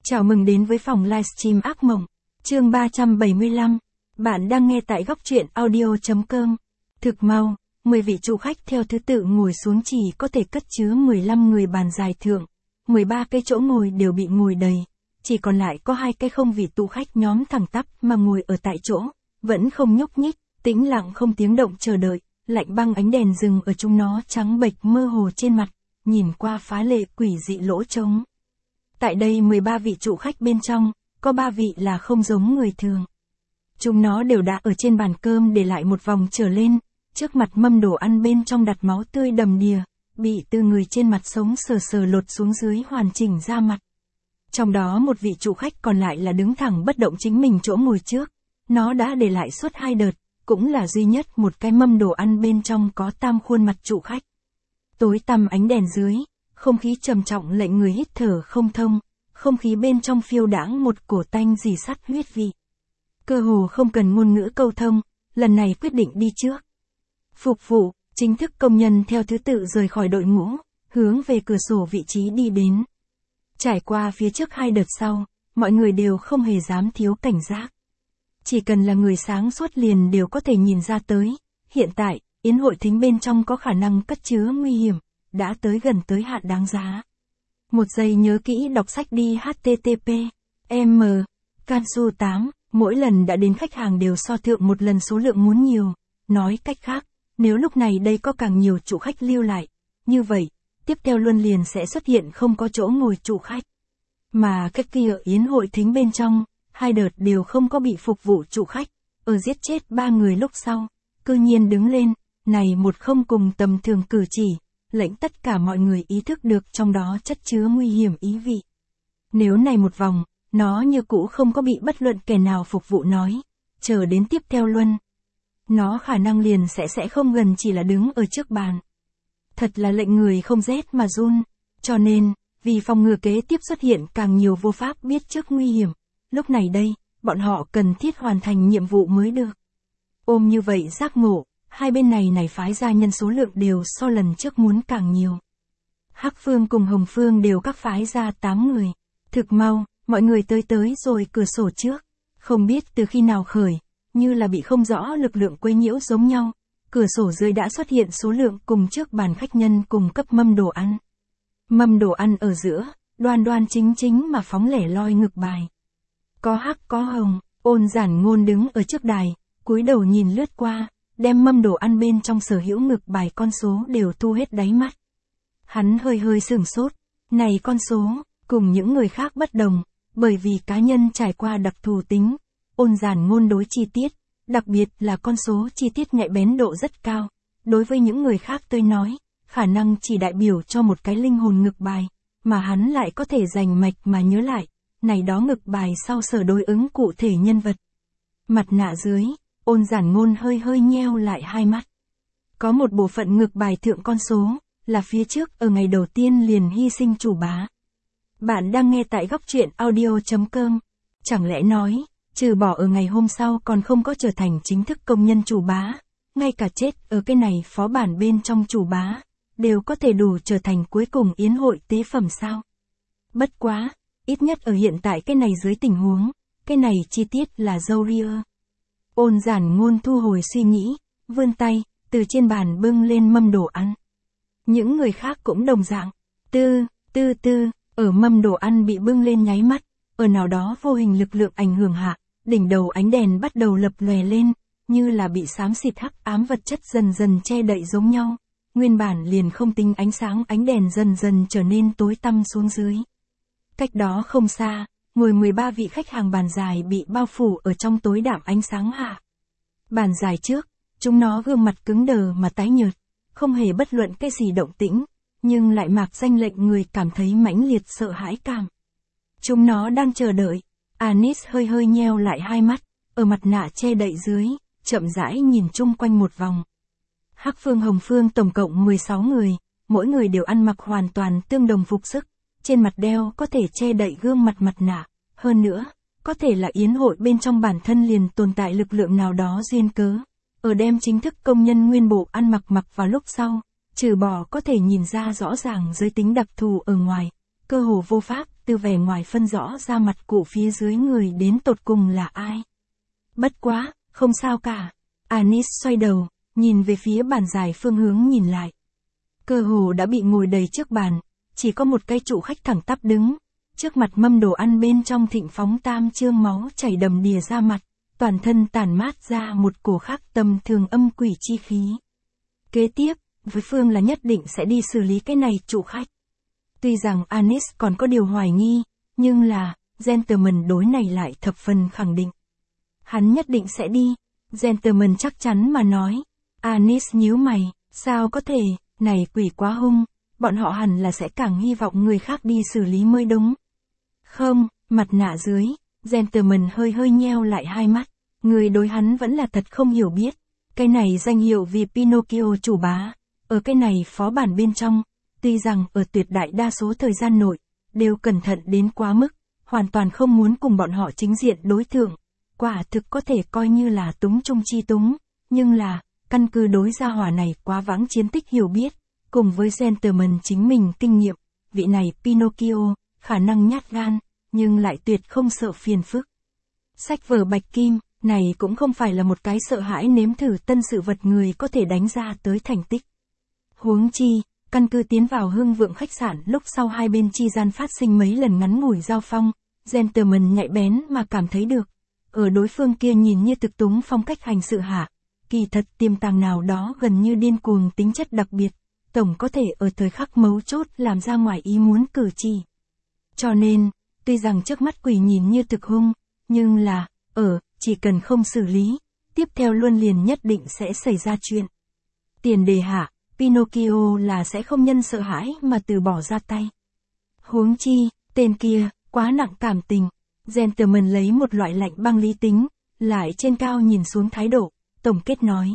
Chào mừng đến với phòng livestream ác mộng, chương 375. Bạn đang nghe tại góc truyện audio.com. Thực mau, 10 vị chủ khách theo thứ tự ngồi xuống chỉ có thể cất chứa 15 người bàn dài thượng. 13 cái chỗ ngồi đều bị ngồi đầy. Chỉ còn lại có 2 cái không vị tụ khách nhóm thẳng tắp mà ngồi ở tại chỗ, vẫn không nhúc nhích, tĩnh lặng không tiếng động chờ đợi, lạnh băng ánh đèn rừng ở chúng nó trắng bệch mơ hồ trên mặt, nhìn qua phá lệ quỷ dị lỗ trống. Tại đây 13 vị trụ khách bên trong, có 3 vị là không giống người thường. Chúng nó đều đã ở trên bàn cơm để lại một vòng trở lên, trước mặt mâm đồ ăn bên trong đặt máu tươi đầm đìa, bị từ người trên mặt sống sờ sờ lột xuống dưới hoàn chỉnh ra mặt. Trong đó một vị trụ khách còn lại là đứng thẳng bất động chính mình chỗ ngồi trước, nó đã để lại suốt 2 đợt, cũng là duy nhất một cái mâm đồ ăn bên trong có tam khuôn mặt trụ khách. Tối tăm ánh đèn dưới, không khí trầm trọng lệnh người hít thở không thông, không khí bên trong phiêu đãng một cổ tanh rỉ sắt huyết vị. Cơ hồ không cần ngôn ngữ câu thông, lần này quyết định đi trước. Phục vụ, chính thức công nhân theo thứ tự rời khỏi đội ngũ, hướng về cửa sổ vị trí đi đến. Trải qua phía trước 2 đợt sau, mọi người đều không hề dám thiếu cảnh giác. Chỉ cần là người sáng suốt liền đều có thể nhìn ra tới, hiện tại, yến hội thính bên trong có khả năng cất chứa nguy hiểm, đã tới gần tới hạn đáng giá. Một giây nhớ kỹ đọc sách đi http m Cansu 8, mỗi lần đã đến khách hàng đều so thượng một lần số lượng muốn nhiều. Nói cách khác, nếu lúc này đây có càng nhiều chủ khách lưu lại, như vậy, tiếp theo luôn liền sẽ xuất hiện không có chỗ ngồi chủ khách. Mà cái kia yến hội thính bên trong, 2 đợt đều không có bị phục vụ chủ khách, ở giết chết 3 người lúc sau, cư nhiên đứng lên, này một không cùng tầm thường cử chỉ, lệnh tất cả mọi người ý thức được trong đó chất chứa nguy hiểm ý vị. Nếu này một vòng, nó như cũ không có bị bất luận kẻ nào phục vụ nói, chờ đến tiếp theo luân. Nó khả năng liền sẽ không gần chỉ là đứng ở trước bàn. Thật là lệnh người không rét mà run, cho nên, vì phòng ngừa kế tiếp xuất hiện càng nhiều vô pháp biết trước nguy hiểm, lúc này đây, bọn họ cần thiết hoàn thành nhiệm vụ mới được. Ôm như vậy giác ngộ, hai bên này phái ra nhân số lượng đều so lần trước muốn càng nhiều. Hắc Phương cùng Hồng Phương đều các phái ra 8 người. Thực mau, mọi người tới rồi cửa sổ trước. Không biết từ khi nào khởi, như là bị không rõ lực lượng quấy nhiễu giống nhau. Cửa sổ dưới đã xuất hiện số lượng cùng trước bàn khách nhân cùng cấp mâm đồ ăn. Mâm đồ ăn ở giữa, đoan đoan chính mà phóng lẻ loi ngực bài. Có hắc có hồng, Ôn Giản Ngôn đứng ở trước đài, cúi đầu nhìn lướt qua, đem mâm đồ ăn bên trong sở hữu ngực bài con số đều thu hết đáy mắt. Hắn hơi sửng sốt, này con số, cùng những người khác bất đồng, bởi vì cá nhân trải qua đặc thù tính, Ôn Giản Ngôn đối chi tiết, đặc biệt là con số chi tiết nhạy bén độ rất cao, đối với những người khác tôi nói, khả năng chỉ đại biểu cho một cái linh hồn ngực bài, mà hắn lại có thể rành mạch mà nhớ lại, này đó ngực bài sau sở đối ứng cụ thể nhân vật. Mặt nạ dưới, Ôn Giản Ngôn hơi nheo lại hai mắt. Có một bộ phận ngực bài thượng con số, là phía trước ở ngày đầu tiên liền hy sinh chủ bá. Bạn đang nghe tại góc truyện audio.com. Chẳng lẽ nói, trừ bỏ ở ngày hôm sau còn không có trở thành chính thức công nhân chủ bá, ngay cả chết ở cái này phó bản bên trong chủ bá, đều có thể đủ trở thành cuối cùng yến hội tế phẩm sao? Bất quá, ít nhất ở hiện tại cái này dưới tình huống, cái này chi tiết là dâu ria. Ôn Giản Ngôn thu hồi suy nghĩ, vươn tay, từ trên bàn bưng lên mâm đồ ăn. Những người khác cũng đồng dạng, ở mâm đồ ăn bị bưng lên nháy mắt, ở nào đó vô hình lực lượng ảnh hưởng hạ, đỉnh đầu ánh đèn bắt đầu lập lòe lên, như là bị xám xịt hắc ám vật chất dần che đậy giống nhau, nguyên bản liền không tính ánh sáng ánh đèn dần trở nên tối tăm xuống dưới. Cách đó không xa, ngồi 13 vị khách hàng bàn dài bị bao phủ ở trong tối đạm ánh sáng hạ. Bàn dài trước, chúng nó gương mặt cứng đờ mà tái nhợt, không hề bất luận cái gì động tĩnh, nhưng lại mạc danh lệnh người cảm thấy mãnh liệt sợ hãi cảm. Chúng nó đang chờ đợi. Anis hơi nheo lại hai mắt, ở mặt nạ che đậy dưới, chậm rãi nhìn chung quanh một vòng. Hắc Phương Hồng Phương tổng cộng 16 người, mỗi người đều ăn mặc hoàn toàn tương đồng phục sức, trên mặt đeo có thể che đậy gương mặt nạ, hơn nữa, có thể là yến hội bên trong bản thân liền tồn tại lực lượng nào đó duyên cớ. Ở đem chính thức công nhân nguyên bộ ăn mặc vào lúc sau, trừ bỏ có thể nhìn ra rõ ràng giới tính đặc thù ở ngoài, cơ hồ vô pháp từ vẻ ngoài phân rõ ra mặt cụ phía dưới người đến tột cùng là ai. Bất quá, không sao cả. Anis xoay đầu, nhìn về phía bàn dài phương hướng nhìn lại. Cơ hồ đã bị ngồi đầy trước bàn, chỉ có một cái trụ khách thẳng tắp đứng. Trước mặt mâm đồ ăn bên trong thịnh phóng tam chương máu chảy đầm đìa ra mặt, toàn thân tản mát ra một cổ khác tầm thường âm quỷ chi khí. Kế tiếp, với Phương là nhất định sẽ đi xử lý cái này trụ khách. Tuy rằng Anis còn có điều hoài nghi, nhưng là, gentleman đối này lại thập phần khẳng định. Hắn nhất định sẽ đi, gentleman chắc chắn mà nói. Anis nhíu mày, sao có thể, này quỷ quá hung, bọn họ hẳn là sẽ càng hy vọng người khác đi xử lý mới đúng. Không, mặt nạ dưới, gentleman hơi nheo lại hai mắt, người đối hắn vẫn là thật không hiểu biết. Cái này danh hiệu vì Pinocchio chủ bá, ở cái này phó bản bên trong, tuy rằng ở tuyệt đại đa số thời gian nội, đều cẩn thận đến quá mức, hoàn toàn không muốn cùng bọn họ chính diện đối thượng, quả thực có thể coi như là túng trung chi túng, nhưng là, căn cứ đối gia hỏa này quá vãng chiến tích hiểu biết, cùng với gentleman chính mình kinh nghiệm, vị này Pinocchio, khả năng nhát gan, nhưng lại tuyệt không sợ phiền phức. Sách vở bạch kim, này cũng không phải là một cái sợ hãi nếm thử tân sự vật người có thể đánh ra tới thành tích. Huống chi, căn cứ tiến vào Hưng Vượng khách sạn lúc sau hai bên chi gian phát sinh mấy lần ngắn ngủi giao phong, gentleman nhạy bén mà cảm thấy được. Ở đối phương kia nhìn như thực túng phong cách hành sự hạ, kỳ thật tiềm tàng nào đó gần như điên cuồng tính chất đặc biệt, tổng có thể ở thời khắc mấu chốt làm ra ngoài ý muốn cử chỉ. Cho nên, tuy rằng trước mắt quỷ nhìn như thực hung, nhưng là, chỉ cần không xử lý, tiếp theo luôn liền nhất định sẽ xảy ra chuyện. Tiền đề hạ, Pinocchio là sẽ không nhân sợ hãi mà từ bỏ ra tay. Huống chi, tên kia, quá nặng cảm tình. Gentleman lấy một loại lạnh băng lý tính, lại trên cao nhìn xuống thái độ, tổng kết nói.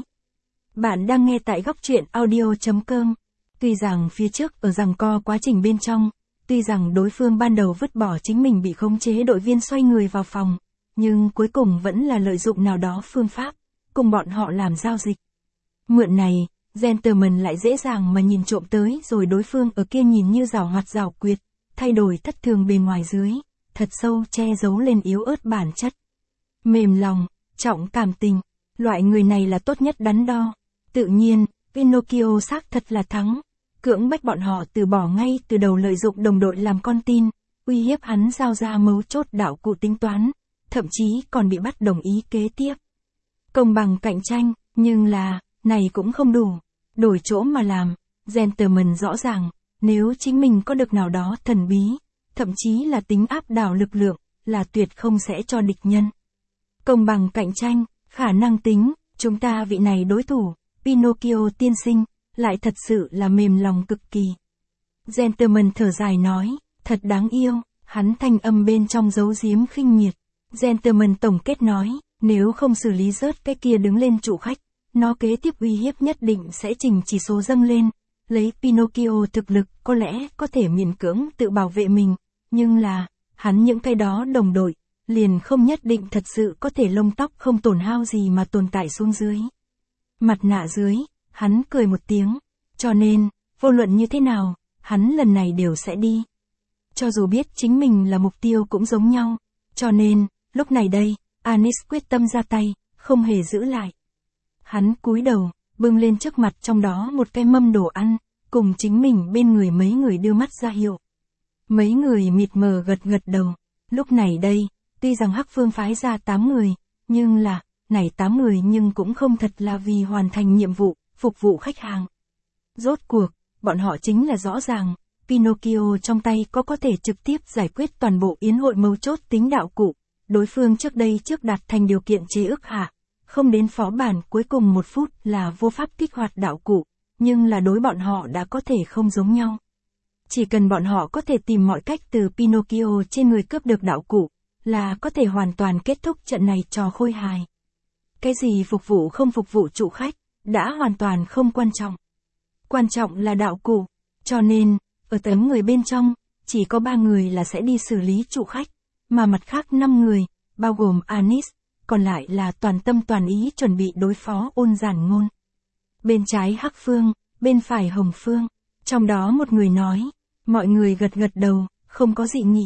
Bạn đang nghe tại góc truyện audio.com. Tuy rằng phía trước ở giằng co quá trình bên trong, tuy rằng đối phương ban đầu vứt bỏ chính mình bị khống chế đội viên xoay người vào phòng, nhưng cuối cùng vẫn là lợi dụng nào đó phương pháp, cùng bọn họ làm giao dịch. Mượn này, gentleman lại dễ dàng mà nhìn trộm tới rồi đối phương ở kia nhìn như giảo hoạt giảo quyệt, thay đổi thất thường bề ngoài dưới, thật sâu che giấu lên yếu ớt bản chất. Mềm lòng, trọng cảm tình, loại người này là tốt nhất đắn đo. Tự nhiên, Pinocchio xác thật là thắng, cưỡng bách bọn họ từ bỏ ngay từ đầu lợi dụng đồng đội làm con tin, uy hiếp hắn giao ra mấu chốt đạo cụ tính toán, thậm chí còn bị bắt đồng ý kế tiếp. Công bằng cạnh tranh, nhưng là, này cũng không đủ, đổi chỗ mà làm, gentleman rõ ràng, nếu chính mình có được nào đó thần bí, thậm chí là tính áp đảo lực lượng, là tuyệt không sẽ cho địch nhân. Công bằng cạnh tranh, khả năng tính, chúng ta vị này đối thủ, Pinocchio tiên sinh, lại thật sự là mềm lòng cực kỳ. Gentleman thở dài nói, thật đáng yêu, hắn thanh âm bên trong giấu giếm khinh miệt. Gentleman tổng kết nói, nếu không xử lý rớt cái kia đứng lên trụ khách, nó kế tiếp uy hiếp nhất định sẽ chỉnh chỉ số dâng lên. Lấy Pinocchio thực lực có lẽ có thể miễn cưỡng tự bảo vệ mình, nhưng là, hắn những cái đó đồng đội, liền không nhất định thật sự có thể lông tóc không tổn hao gì mà tồn tại xuống dưới. Mặt nạ dưới, hắn cười một tiếng, cho nên, vô luận như thế nào, hắn lần này đều sẽ đi. Cho dù biết chính mình là mục tiêu cũng giống nhau, cho nên, lúc này đây, Anis quyết tâm ra tay, không hề giữ lại. Hắn cúi đầu, bưng lên trước mặt trong đó một cái mâm đồ ăn, cùng chính mình bên người mấy người đưa mắt ra hiệu. Mấy người mịt mờ gật đầu, lúc này đây, tuy rằng Hắc Phương phái ra 8 người, nhưng là, này 8 người nhưng cũng không thật là vì hoàn thành nhiệm vụ, phục vụ khách hàng. Rốt cuộc, bọn họ chính là rõ ràng, Pinocchio trong tay có thể trực tiếp giải quyết toàn bộ yến hội mấu chốt tính đạo cụ, đối phương trước đây trước đạt thành điều kiện chế ước hạ, không đến phó bản cuối cùng 1 phút là vô pháp kích hoạt đạo cụ, nhưng là đối bọn họ đã có thể không giống nhau. Chỉ cần bọn họ có thể tìm mọi cách từ Pinocchio trên người cướp được đạo cụ, là có thể hoàn toàn kết thúc trận này trò khôi hài. Cái gì phục vụ không phục vụ chủ khách, đã hoàn toàn không quan trọng. Quan trọng là đạo cụ, cho nên, ở tấm người bên trong, chỉ có 3 người là sẽ đi xử lý chủ khách, mà mặt khác 5 người, bao gồm Anis, còn lại là toàn tâm toàn ý chuẩn bị đối phó Ôn Giản Ngôn. Bên trái Hắc Phương, bên phải Hồng Phương, trong đó một người nói, mọi người gật đầu, không có dị nghị,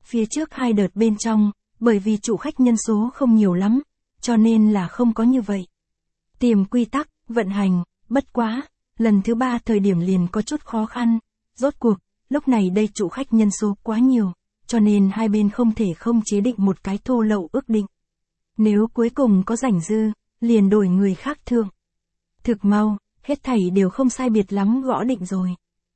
Phía trước 2 đợt bên trong, bởi vì chủ khách nhân số không nhiều lắm, cho nên là không có như vậy. Tìm quy tắc, vận hành, bất quá, lần thứ 3 thời điểm liền có chút khó khăn. Rốt cuộc, lúc này đây chủ khách nhân số quá nhiều, cho nên hai bên không thể không chế định một cái thô lậu ước định. Nếu cuối cùng có rảnh dư, liền đổi người khác thượng. Thực mau, hết thảy đều không sai biệt lắm gõ định rồi.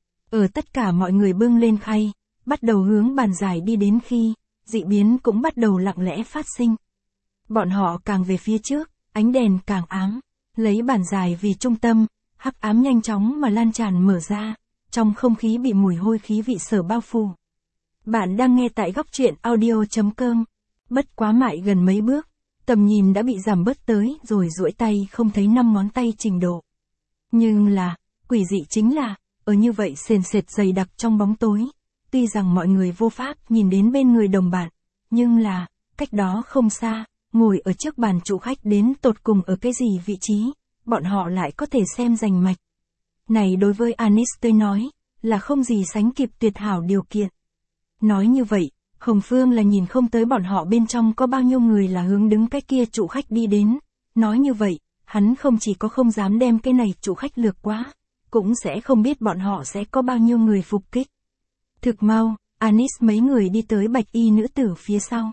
Ở tất cả mọi người bưng lên khay, bắt đầu hướng bàn giải đi đến khi, dị biến cũng bắt đầu lặng lẽ phát sinh. Bọn họ càng về phía trước, ánh đèn càng ám, lấy bàn giải vì trung tâm, hắc ám nhanh chóng mà lan tràn mở ra, trong không khí bị mùi hôi khí vị sở bao phủ. Bạn đang nghe tại góc truyện audio.com. Bất quá mại gần mấy bước, tầm nhìn đã bị giảm bớt tới rồi duỗi tay không thấy 5 ngón tay trình độ. Nhưng là, quỷ dị chính là, ở như vậy sền sệt dày đặc trong bóng tối, tuy rằng mọi người vô pháp nhìn đến bên người đồng bạn, nhưng là, cách đó không xa, ngồi ở trước bàn chủ khách đến tột cùng ở cái gì vị trí, bọn họ lại có thể xem rành mạch. Này đối với Anis tôi nói, là không gì sánh kịp tuyệt hảo điều kiện. Nói như vậy, Hồng Phương là nhìn không tới bọn họ bên trong có bao nhiêu người là hướng đứng cái kia chủ khách đi đến. Nói như vậy, hắn không chỉ có không dám đem cái này chủ khách lược quá, cũng sẽ không biết bọn họ sẽ có bao nhiêu người phục kích. Thực mau, Anis mấy người đi tới bạch y nữ tử phía sau.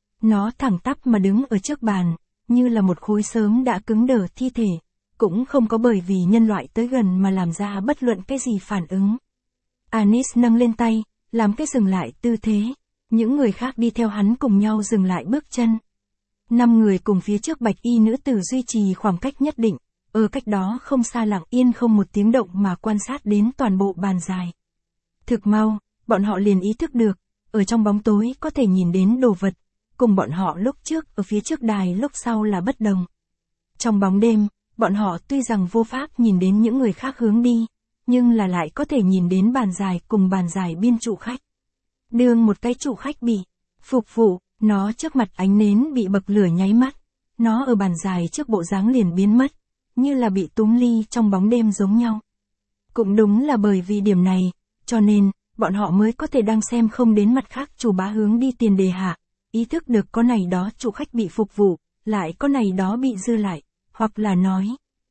Nó thẳng tắp mà đứng ở trước bàn, như là một khối sớm đã cứng đờ thi thể, cũng không có bởi vì nhân loại tới gần mà làm ra bất luận cái gì phản ứng. Anis nâng lên tay, làm cái dừng lại tư thế, những người khác đi theo hắn cùng nhau dừng lại bước chân. 5 người cùng phía trước bạch y nữ tử duy trì khoảng cách nhất định, ở cách đó không xa lặng yên không một tiếng động mà quan sát đến toàn bộ bàn dài. Thực mau, bọn họ liền ý thức được, ở trong bóng tối có thể nhìn đến đồ vật, cùng bọn họ lúc trước ở phía trước đài lúc sau là bất đồng. Trong bóng đêm, bọn họ tuy rằng vô pháp nhìn đến những người khác hướng đi, nhưng là lại có thể nhìn đến bàn dài cùng bàn dài biên chủ khách. Đương một cái chủ khách bị phục vụ, nó trước mặt ánh nến bị bậc lửa nháy mắt, nó ở bàn dài trước bộ dáng liền biến mất, như là bị túm ly trong bóng đêm giống nhau. Cũng đúng là bởi vì điểm này, cho nên, bọn họ mới có thể đang xem không đến mặt khác chủ bá hướng đi tiền đề hạ, ý thức được có này đó chủ khách bị phục vụ, lại có này đó bị dư lại, hoặc là nói,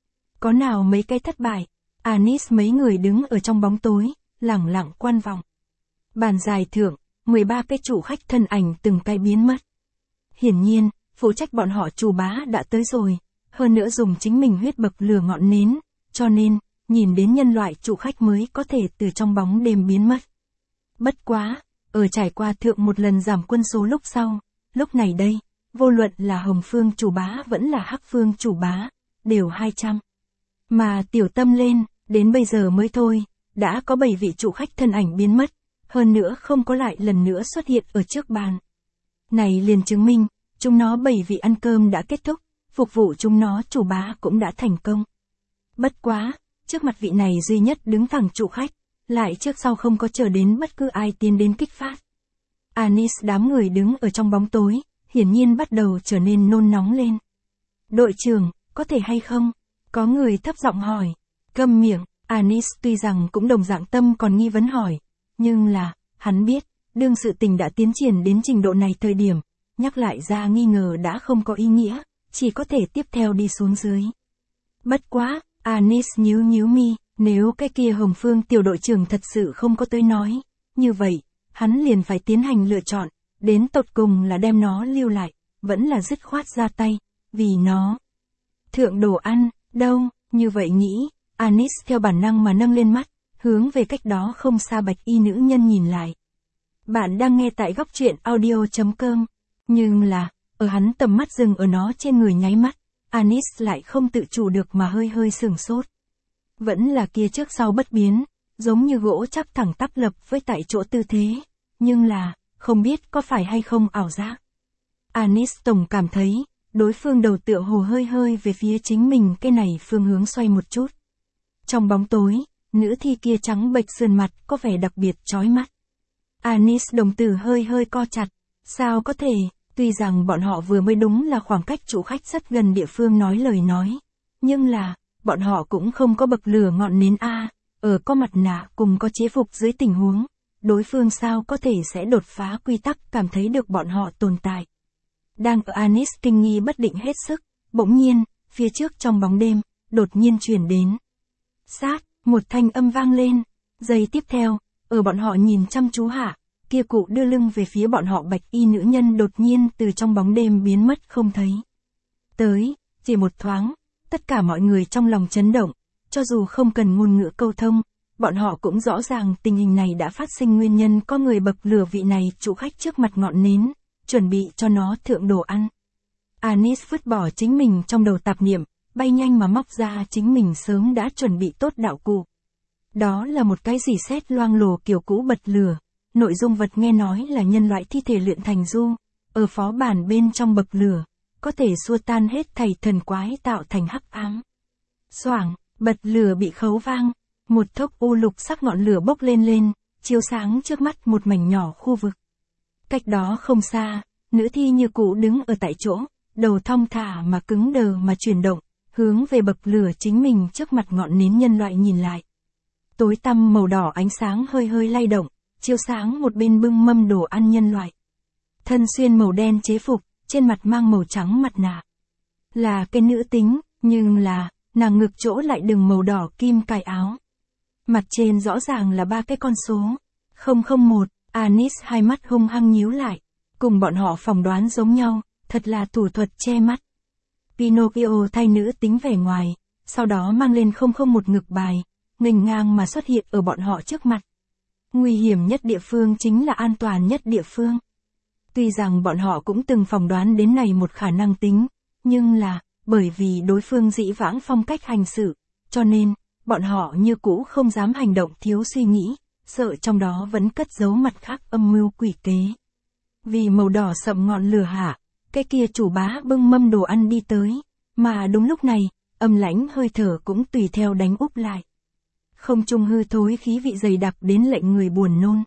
có nào mấy cái thất bại. Anis mấy người đứng ở trong bóng tối, lẳng lặng quan vọng. Bàn dài thượng, 13 cái chủ khách thân ảnh từng cái biến mất. Hiển nhiên, phụ trách bọn họ chủ bá đã tới rồi, hơn nữa dùng chính mình huyết bậc lửa ngọn nến, cho nên, nhìn đến nhân loại chủ khách mới có thể từ trong bóng đêm biến mất. Bất quá, ở trải qua thượng một lần giảm quân số lúc sau, lúc này đây, vô luận là Hồng Phương chủ bá vẫn là Hắc Phương chủ bá, đều 200. Mà tiểu tâm lên, đến bây giờ mới thôi, đã có 7 vị chủ khách thân ảnh biến mất, hơn nữa không có lại lần nữa xuất hiện ở trước bàn. Này liền chứng minh, chúng nó 7 vị ăn cơm đã kết thúc, phục vụ chúng nó chủ bá cũng đã thành công. Bất quá, trước mặt vị này duy nhất đứng thẳng chủ khách, lại trước sau không có chờ đến bất cứ ai tiến đến kích phát. Anis đám người đứng ở trong bóng tối, hiển nhiên bắt đầu trở nên nôn nóng lên. Đội trưởng, có thể hay không? Có người thấp giọng hỏi. Câm miệng, Anis tuy rằng cũng đồng dạng tâm còn nghi vấn hỏi, nhưng là, hắn biết, đương sự tình đã tiến triển đến trình độ này thời điểm, nhắc lại ra nghi ngờ đã không có ý nghĩa, chỉ có thể tiếp theo đi xuống dưới. Bất quá, Anis nhíu mi, nếu cái kia Hồng Phương tiểu đội trưởng thật sự không có tới nói, như vậy, hắn liền phải tiến hành lựa chọn, đến tột cùng là đem nó lưu lại, vẫn là dứt khoát ra tay, vì nó. Thượng đồ ăn, đâu, như vậy nghĩ, Anis theo bản năng mà nâng lên mắt, hướng về cách đó không xa bạch y nữ nhân nhìn lại. Bạn đang nghe tại góc truyện audio.com, nhưng là, ở hắn tầm mắt dừng ở nó trên người nháy mắt, Anis lại không tự chủ được mà hơi sửng sốt. Vẫn là kia trước sau bất biến, giống như gỗ chắc thẳng tắp lập với tại chỗ tư thế, nhưng là, không biết có phải hay không ảo giác. Anis tổng cảm thấy, đối phương đầu tựa hồ hơi về phía chính mình cái này phương hướng xoay một chút. Trong bóng tối, nữ thi kia trắng bệch sườn mặt có vẻ đặc biệt chói mắt. Anis đồng tử hơi co chặt, sao có thể, tuy rằng bọn họ vừa mới đúng là khoảng cách chủ khách rất gần địa phương nói lời nói, nhưng là, bọn họ cũng không có bậc lửa ngọn nến A, ở có mặt nạ cùng có chế phục dưới tình huống, đối phương sao có thể sẽ đột phá quy tắc cảm thấy được bọn họ tồn tại. Đang ở Anis kinh nghi bất định hết sức, bỗng nhiên, phía trước trong bóng đêm, đột nhiên truyền đến. Sát, một thanh âm vang lên, giây tiếp theo, ở bọn họ nhìn chăm chú hạ, kia cụ đưa lưng về phía bọn họ bạch y nữ nhân đột nhiên từ trong bóng đêm biến mất không thấy. Tới, chỉ một thoáng, tất cả mọi người trong lòng chấn động, cho dù không cần ngôn ngữ câu thông, bọn họ cũng rõ ràng tình hình này đã phát sinh nguyên nhân có người bậc lửa vị này chủ khách trước mặt ngọn nến, chuẩn bị cho nó thượng đồ ăn. Anis vứt bỏ chính mình trong đầu tạp niệm, bay nhanh mà móc ra chính mình sớm đã chuẩn bị tốt đạo cụ. Đó là một cái gì sét loang lổ kiểu cũ bật lửa, nội dung vật nghe nói là nhân loại thi thể luyện thành du, ở phó bản bên trong bậc lửa, có thể xua tan hết thảy thần quái tạo thành hắc ám. Xoảng, bật lửa bị khấu vang, một thốc u lục sắc ngọn lửa bốc lên, chiếu sáng trước mắt một mảnh nhỏ khu vực. Cách đó không xa, nữ thi như cũ đứng ở tại chỗ, đầu thong thả mà cứng đờ mà chuyển động, hướng về bậc lửa chính mình trước mặt ngọn nến nhân loại nhìn lại. Tối tăm màu đỏ ánh sáng hơi hơi lay động, chiếu sáng một bên bưng mâm đồ ăn nhân loại. Thân xuyên màu đen chế phục, trên mặt mang màu trắng mặt nạ. Là cái nữ tính, nhưng là, nàng ngực chỗ lại đừng màu đỏ kim cài áo. Mặt trên rõ ràng là 3 cái con số. 001, Anis hai mắt hung hăng nhíu lại. Cùng bọn họ phỏng đoán giống nhau, thật là thủ thuật che mắt. Pinocchio thay nữ tính vẻ ngoài, sau đó mang lên 001 ngực bài, nghênh ngang mà xuất hiện ở bọn họ trước mặt. Nguy hiểm nhất địa phương chính là an toàn nhất địa phương. Tuy rằng bọn họ cũng từng phỏng đoán đến này một khả năng tính, nhưng là, bởi vì đối phương dĩ vãng phong cách hành sự, cho nên, bọn họ như cũ không dám hành động thiếu suy nghĩ, sợ trong đó vẫn cất giấu mặt khác âm mưu quỷ kế. Vì màu đỏ sậm ngọn lửa hạ, cái kia chủ bá bưng mâm đồ ăn đi tới, mà đúng lúc này, âm lãnh hơi thở cũng tùy theo đánh úp lại. Không trung hư thối khí vị dày đặc đến lệnh người buồn nôn.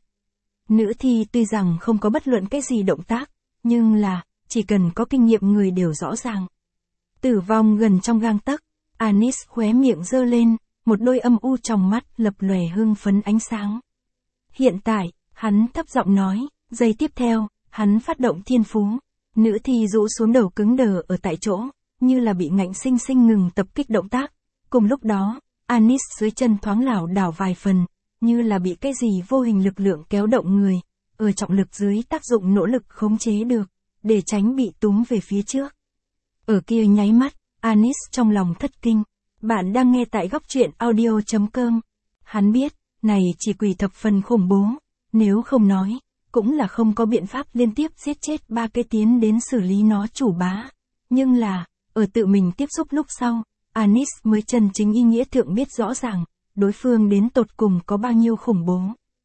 Nữ thi tuy rằng không có bất luận cái gì động tác, nhưng là, chỉ cần có kinh nghiệm người đều rõ ràng. Tử vong gần trong gang tấc, Anis khóe miệng giơ lên, một đôi âm u trong mắt lập lòe hưng phấn ánh sáng. Hiện tại, hắn thấp giọng nói, giây tiếp theo, hắn phát động thiên phú. Nữ thi rũ xuống đầu cứng đờ ở tại chỗ, như là bị ngạnh sinh sinh ngừng tập kích động tác. Cùng lúc đó, Anis dưới chân thoáng lảo đảo vài phần, như là bị cái gì vô hình lực lượng kéo động người, ở trọng lực dưới tác dụng nỗ lực khống chế được, để tránh bị túm về phía trước. Ở kia nháy mắt, Anis trong lòng thất kinh. Bạn đang nghe tại góc truyện audio.com. Hắn biết, này chỉ quỷ thập phần khủng bố, nếu không nói, cũng là không có biện pháp liên tiếp giết chết 3 cái tiến đến xử lý nó chủ bá. Nhưng là, ở tự mình tiếp xúc lúc sau, Anis mới chân chính ý nghĩa thượng biết rõ ràng, đối phương đến tột cùng có bao nhiêu khủng bố.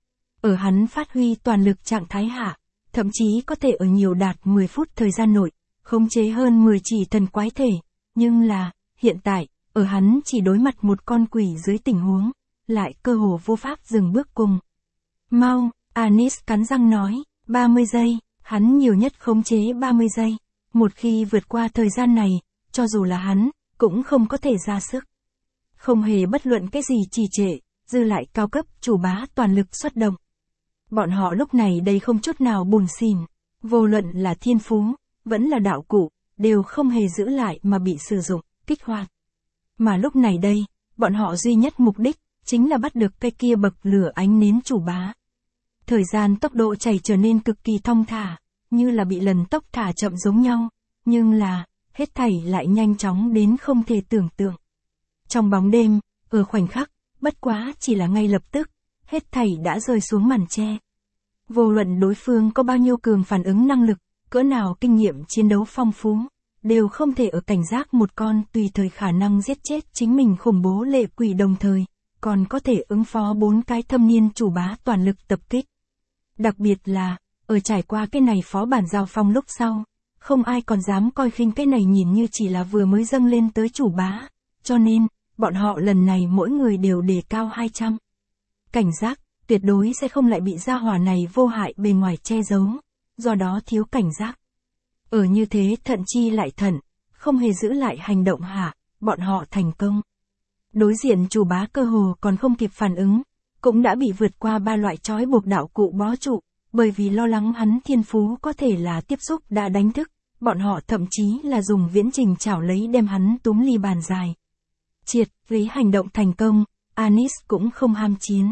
Ở hắn phát huy toàn lực trạng thái hạ, thậm chí có thể ở nhiều đạt 10 phút thời gian nội, khống chế hơn 10 chỉ thần quái thể. Nhưng là, hiện tại, ở hắn chỉ đối mặt một con quỷ dưới tình huống, lại cơ hồ vô pháp dừng bước cùng. Mau, Anis cắn răng nói, 30 giây, hắn nhiều nhất khống chế 30 giây. Một khi vượt qua thời gian này, cho dù là hắn, cũng không có thể ra sức. Không hề bất luận cái gì trì trệ, dư lại cao cấp chủ bá toàn lực xuất động. Bọn họ lúc này đây không chút nào buồn xỉn, vô luận là thiên phú, vẫn là đạo cụ, đều không hề giữ lại mà bị sử dụng, kích hoạt. Mà lúc này đây, bọn họ duy nhất mục đích, chính là bắt được cây kia bậc lửa ánh nến chủ bá. Thời gian tốc độ chảy trở nên cực kỳ thong thả, như là bị lần tốc thả chậm giống nhau, nhưng là, hết thảy lại nhanh chóng đến không thể tưởng tượng. Trong bóng đêm, ở khoảnh khắc, bất quá chỉ là ngay lập tức, hết thảy đã rơi xuống màn che. Vô luận đối phương có bao nhiêu cường phản ứng năng lực, cỡ nào kinh nghiệm chiến đấu phong phú, đều không thể ở cảnh giác một con tùy thời khả năng giết chết chính mình khủng bố lệ quỷ đồng thời, còn có thể ứng phó 4 cái thâm niên chủ bá toàn lực tập kích. Đặc biệt là, ở trải qua cái này phó bản giao phong lúc sau, không ai còn dám coi khinh cái này nhìn như chỉ là vừa mới dâng lên tới chủ bá, cho nên, bọn họ lần này mỗi người đều đề cao 200. Cảnh giác, tuyệt đối sẽ không lại bị gia hỏa này vô hại bề ngoài che giấu, do đó thiếu cảnh giác. Ở như thế thận chi lại thận, không hề giữ lại hành động hạ, bọn họ thành công. Đối diện chủ bá cơ hồ còn không kịp phản ứng, cũng đã bị vượt qua 3 loại trói buộc đạo cụ bó trụ, bởi vì lo lắng hắn thiên phú có thể là tiếp xúc đã đánh thức, bọn họ thậm chí là dùng viễn trình chảo lấy đem hắn túm ly bàn dài. Triệt, với hành động thành công, Anis cũng không ham chiến.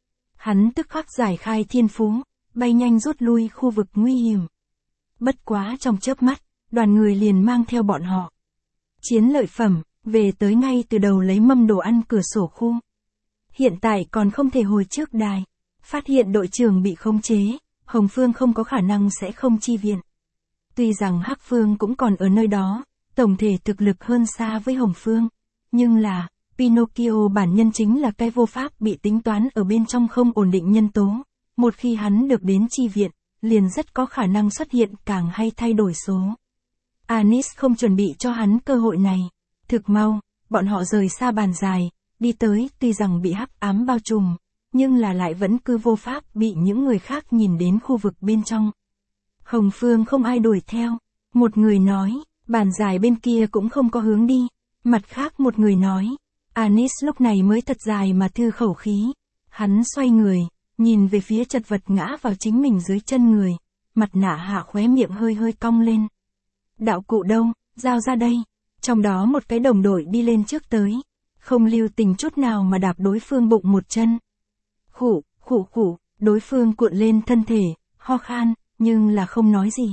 Hắn tức khắc giải khai thiên phú, bay nhanh rút lui khu vực nguy hiểm. Bất quá trong chớp mắt, đoàn người liền mang theo bọn họ. Chiến lợi phẩm, về tới ngay từ đầu lấy mâm đồ ăn cửa sổ khu. Hiện tại còn không thể hồi trước đài. Phát hiện đội trưởng bị khống chế, Hồng Phương không có khả năng sẽ không chi viện. Tuy rằng Hắc Phương cũng còn ở nơi đó, tổng thể thực lực hơn xa với Hồng Phương. Nhưng là, Pinocchio bản nhân chính là cái vô pháp bị tính toán ở bên trong không ổn định nhân tố. Một khi hắn được đến chi viện, liền rất có khả năng xuất hiện càng hay thay đổi số. Anis không chuẩn bị cho hắn cơ hội này. Thực mau, bọn họ rời xa bàn dài, đi tới tuy rằng bị hắc ám bao trùm, nhưng là lại vẫn cứ vô pháp bị những người khác nhìn đến khu vực bên trong. Hồng Phương không ai đuổi theo. Một người nói, bàn dài bên kia cũng không có hướng đi. Mặt khác một người nói, Anis lúc này mới thật dài mà thư khẩu khí. Hắn xoay người, nhìn về phía chật vật ngã vào chính mình dưới chân người, mặt nạ hạ khóe miệng hơi hơi cong lên. Đạo cụ đâu, giao ra đây. Trong đó một cái đồng đội đi lên trước tới, không lưu tình chút nào mà đạp đối phương bụng một chân. Khủ, đối phương cuộn lên thân thể, ho khan, nhưng là không nói gì.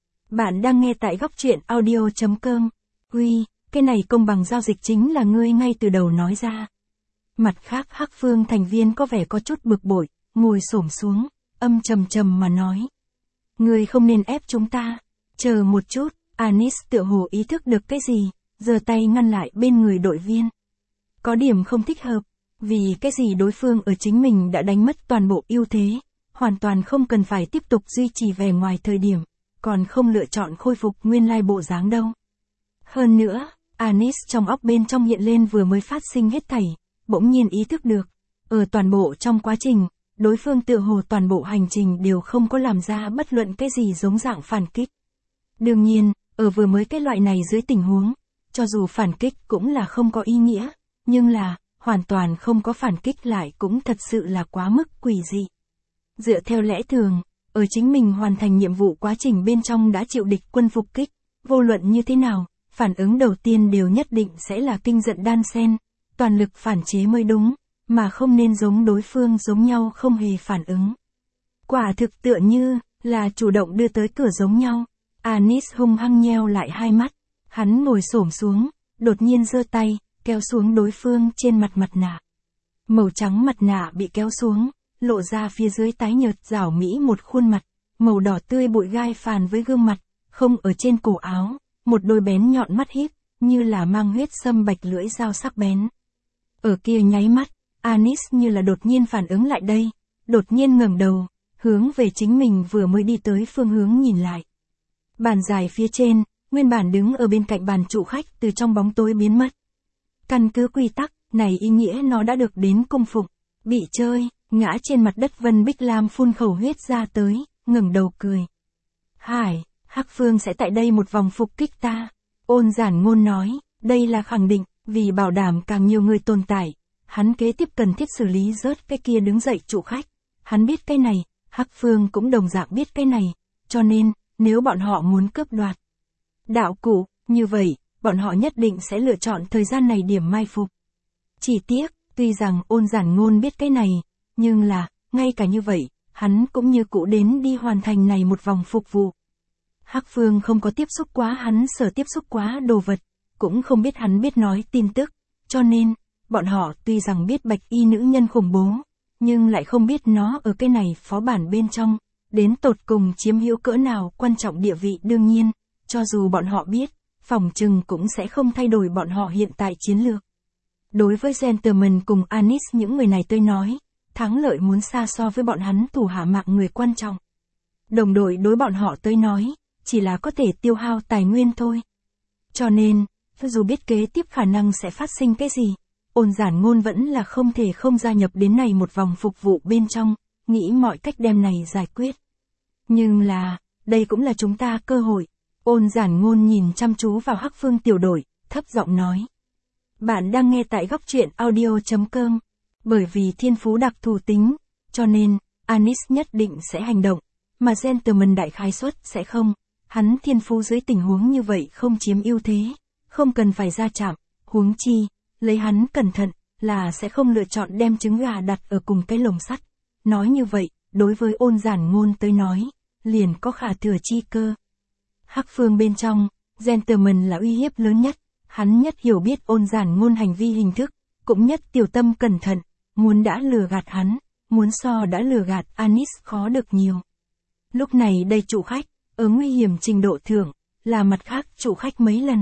Bạn đang nghe tại góc truyện audio.com. Huy, cái này công bằng giao dịch chính là ngươi ngay từ đầu nói ra. Mặt khác Hắc Phương thành viên có vẻ có chút bực bội, ngồi xổm xuống, âm trầm trầm mà nói. Ngươi không nên ép chúng ta. Chờ một chút, Anis tựa hồ ý thức được cái gì, giơ tay ngăn lại bên người đội viên. Có điểm không thích hợp, vì cái gì đối phương ở chính mình đã đánh mất toàn bộ ưu thế, hoàn toàn không cần phải tiếp tục duy trì vẻ ngoài thời điểm, còn không lựa chọn khôi phục nguyên lai bộ dáng đâu. Hơn nữa, Anis trong óc bên trong hiện lên vừa mới phát sinh hết thảy, bỗng nhiên ý thức được, ở toàn bộ trong quá trình, đối phương tựa hồ toàn bộ hành trình đều không có làm ra bất luận cái gì giống dạng phản kích. Đương nhiên, ở vừa mới cái loại này dưới tình huống, cho dù phản kích cũng là không có ý nghĩa, nhưng là, hoàn toàn không có phản kích lại cũng thật sự là quá mức quỷ dị. Dựa theo lẽ thường, ở chính mình hoàn thành nhiệm vụ quá trình bên trong đã chịu địch quân phục kích, vô luận như thế nào, phản ứng đầu tiên đều nhất định sẽ là kinh giận đan xen, toàn lực phản chế mới đúng, mà không nên giống đối phương giống nhau không hề phản ứng. Quả thực tựa như là chủ động đưa tới cửa giống nhau. Anis hung hăng nheo lại hai mắt, hắn ngồi xổm xuống, đột nhiên giơ tay, kéo xuống đối phương trên mặt mặt nạ. Màu trắng mặt nạ bị kéo xuống, lộ ra phía dưới tái nhợt rảo mỹ một khuôn mặt, màu đỏ tươi bụi gai phàn với gương mặt, không ở trên cổ áo, một đôi bén nhọn mắt híp, như là mang huyết sâm bạch lưỡi dao sắc bén. Ở kia nháy mắt, Anis như là đột nhiên phản ứng lại đây, đột nhiên ngẩng đầu, hướng về chính mình vừa mới đi tới phương hướng nhìn lại. Bàn dài phía trên, nguyên bản đứng ở bên cạnh bàn trụ khách từ trong bóng tối biến mất. Căn cứ quy tắc, này ý nghĩa nó đã được đến cung phụng, bị chơi, ngã trên mặt đất Vân Bích Lam phun khẩu huyết ra tới, ngẩng đầu cười. Hải, Hắc Phương sẽ tại đây một vòng phục kích ta. Ôn Giản Ngôn nói, đây là khẳng định, vì bảo đảm càng nhiều người tồn tại, hắn kế tiếp cần thiết xử lý rớt cái kia đứng dậy trụ khách. Hắn biết cái này, Hắc Phương cũng đồng dạng biết cái này, cho nên, nếu bọn họ muốn cướp đoạt đạo cụ, như vậy, bọn họ nhất định sẽ lựa chọn thời gian này điểm mai phục. Chỉ tiếc, tuy rằng Ôn Giản Ngôn biết cái này, nhưng là, ngay cả như vậy, hắn cũng như cũ đến đi hoàn thành này một vòng phục vụ. Hắc Phương không có tiếp xúc quá hắn sở tiếp xúc quá đồ vật, cũng không biết hắn biết nói tin tức, cho nên, bọn họ tuy rằng biết bạch y nữ nhân khủng bố, nhưng lại không biết nó ở cái này phó bản bên trong, đến tột cùng chiếm hữu cỡ nào quan trọng địa vị. Đương nhiên, cho dù bọn họ biết, phỏng chừng cũng sẽ không thay đổi bọn họ hiện tại chiến lược. Đối với Gentleman cùng Anis những người này tôi nói, thắng lợi muốn xa so với bọn hắn thủ hạ mạng người quan trọng. Đồng đội đối bọn họ tôi nói, chỉ là có thể tiêu hao tài nguyên thôi. Cho nên, dù biết kế tiếp khả năng sẽ phát sinh cái gì, Ôn Giản Ngôn vẫn là không thể không gia nhập đến này một vòng phục vụ bên trong, nghĩ mọi cách đem này giải quyết. Nhưng là, đây cũng là chúng ta cơ hội. Ôn Giản Ngôn nhìn chăm chú vào Hắc Phương tiểu đội, thấp giọng nói. Bạn đang nghe tại góc truyện audio.com. Bởi vì thiên phú đặc thù tính, cho nên, Anis nhất định sẽ hành động, mà Gentleman đại khái suất sẽ không. Hắn thiên phú dưới tình huống như vậy không chiếm ưu thế, không cần phải ra chạm, huống chi, lấy hắn cẩn thận, là sẽ không lựa chọn đem trứng gà đặt ở cùng cái lồng sắt. Nói như vậy, đối với Ôn Giản Ngôn tới nói, liền có khả thừa chi cơ. Hắc Phương bên trong, Gentleman là uy hiếp lớn nhất, hắn nhất hiểu biết Ôn Giản Ngôn hành vi hình thức, cũng nhất tiểu tâm cẩn thận, muốn đã lừa gạt hắn, muốn so đã lừa gạt Anis khó được nhiều. Lúc này đây chủ khách, ở nguy hiểm trình độ thượng, là mặt khác chủ khách mấy lần.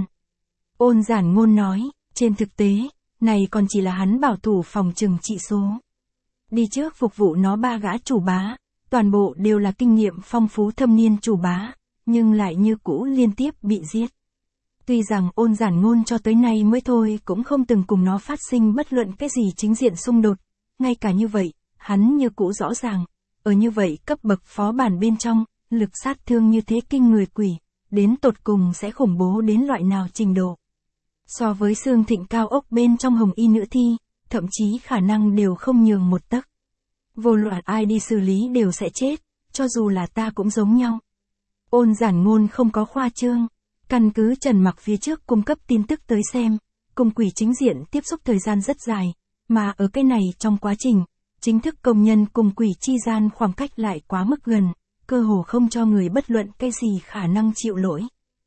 Ôn Giản Ngôn nói, trên thực tế, này còn chỉ là hắn bảo thủ phòng trừng trị số. Đi trước phục vụ nó 3 gã chủ bá, toàn bộ đều là kinh nghiệm phong phú thâm niên chủ bá, nhưng lại như cũ liên tiếp bị giết. Tuy rằng Ôn Giản Ngôn cho tới nay mới thôi cũng không từng cùng nó phát sinh bất luận cái gì chính diện xung đột, ngay cả như vậy, hắn như cũ rõ ràng, ở như vậy cấp bậc phó bản bên trong, lực sát thương như thế kinh người quỷ, đến tột cùng sẽ khủng bố đến loại nào trình độ. So với xương thịnh cao ốc bên trong hồng y nữ thi, thậm chí khả năng đều không nhường một tấc. Vô luận ai đi xử lý đều sẽ chết, cho dù là ta cũng giống nhau. Ôn Giản Ngôn không có khoa trương, căn cứ Trần Mặc phía trước cung cấp tin tức tới xem, cùng quỷ chính diện tiếp xúc thời gian rất dài, mà ở cái này trong quá trình, chính thức công nhân cùng quỷ chi gian khoảng cách lại quá mức gần, cơ hồ không cho người bất luận cái gì khả năng chịu lỗi.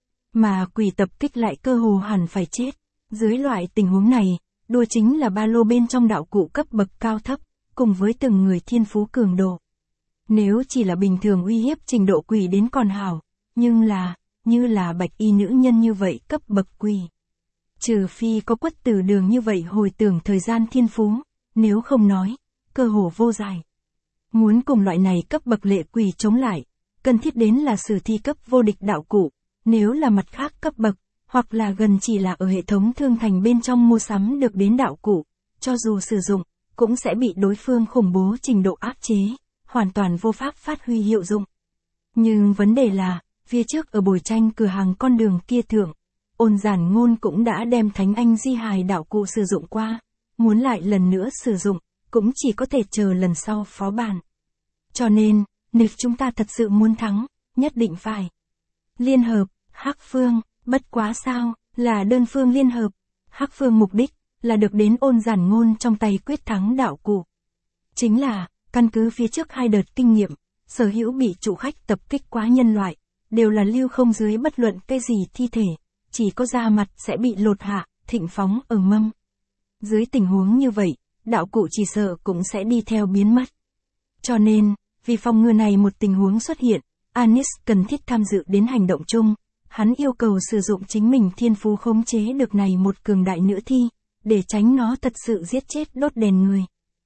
Mà quỷ tập kích lại cơ hồ hẳn phải chết. Dưới loại tình huống này, đùa chính là ba lô bên trong đạo cụ cấp bậc cao thấp, cùng với từng người thiên phú cường độ. Nếu chỉ là bình thường uy hiếp trình độ quỷ đến còn hảo, nhưng là, như là bạch y nữ nhân như vậy cấp bậc quỷ. Trừ phi có quất tử đường như vậy hồi tưởng thời gian thiên phú, nếu không nói, cơ hồ vô giải. Muốn cùng loại này cấp bậc lệ quỷ chống lại, cần thiết đến là sử thi cấp vô địch đạo cụ, nếu là mặt khác cấp bậc, hoặc là gần chỉ là ở hệ thống thương thành bên trong mua sắm được đến đạo cụ, cho dù sử dụng, cũng sẽ bị đối phương khủng bố trình độ áp chế, hoàn toàn vô pháp phát huy hiệu dụng. Nhưng vấn đề là, phía trước ở bồi tranh cửa hàng con đường kia thượng, Ôn Giản Ngôn cũng đã đem Thánh Anh Di Hài đạo cụ sử dụng qua, muốn lại lần nữa sử dụng, cũng chỉ có thể chờ lần sau phó bản. Cho nên, nếu chúng ta thật sự muốn thắng, nhất định phải liên hợp, Hắc Phương, bất quá sao, là đơn phương liên hợp. Hắc Phương mục đích, là được đến Ôn Giản Ngôn trong tay quyết thắng đạo cụ. Chính là, căn cứ phía trước 2 đợt kinh nghiệm, sở hữu bị chủ khách tập kích quá nhân loại, đều là lưu không dưới bất luận cái gì thi thể, chỉ có da mặt sẽ bị lột hạ, thịnh phóng ở mâm. Dưới tình huống như vậy, đạo cụ chỉ sợ cũng sẽ đi theo biến mất. Cho nên, vì phòng ngừa này một tình huống xuất hiện, Anis cần thiết tham dự đến hành động chung, hắn yêu cầu sử dụng chính mình thiên phú khống chế được này một cường đại nữ thi, để tránh nó thật sự giết chết đốt đèn người.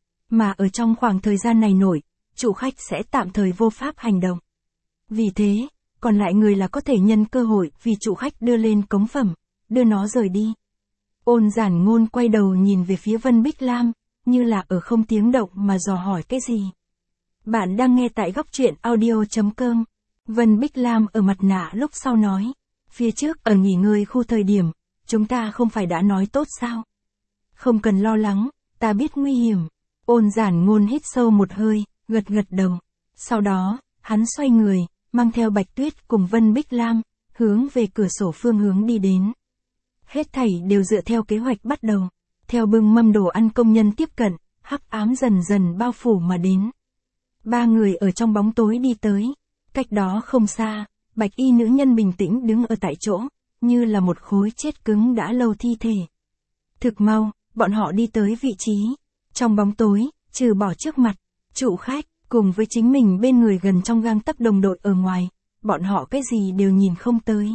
Mà ở trong khoảng thời gian này nổi, chủ khách sẽ tạm thời vô pháp hành động. Vì thế, còn lại người là có thể nhân cơ hội vì chủ khách đưa lên cống phẩm, đưa nó rời đi. Ôn Giản Ngôn quay đầu nhìn về phía Vân Bích Lam, như là ở không tiếng động mà dò hỏi cái gì. Bạn đang nghe tại góc truyện audio.com. Vân Bích Lam ở mặt nạ lúc sau nói, phía trước ở nghỉ ngơi khu thời điểm, chúng ta không phải đã nói tốt sao? Không cần lo lắng, ta biết nguy hiểm. Ôn Giản Ngôn hít sâu một hơi, gật gật đầu. Sau đó, hắn xoay người, mang theo Bạch Tuyết cùng Vân Bích Lam, hướng về cửa sổ phương hướng đi đến. Hết thảy đều dựa theo kế hoạch bắt đầu. Theo bưng mâm đồ ăn công nhân tiếp cận, hắc ám dần dần bao phủ mà đến. 3 người ở trong bóng tối đi tới. Cách đó không xa, bạch y nữ nhân bình tĩnh đứng ở tại chỗ, như là một khối chết cứng đã lâu thi thể. Thực mau, bọn họ đi tới vị trí. Trong bóng tối, trừ bỏ trước mặt, chủ khách, cùng với chính mình bên người gần trong gang tấc đồng đội ở ngoài, bọn họ cái gì đều nhìn không tới.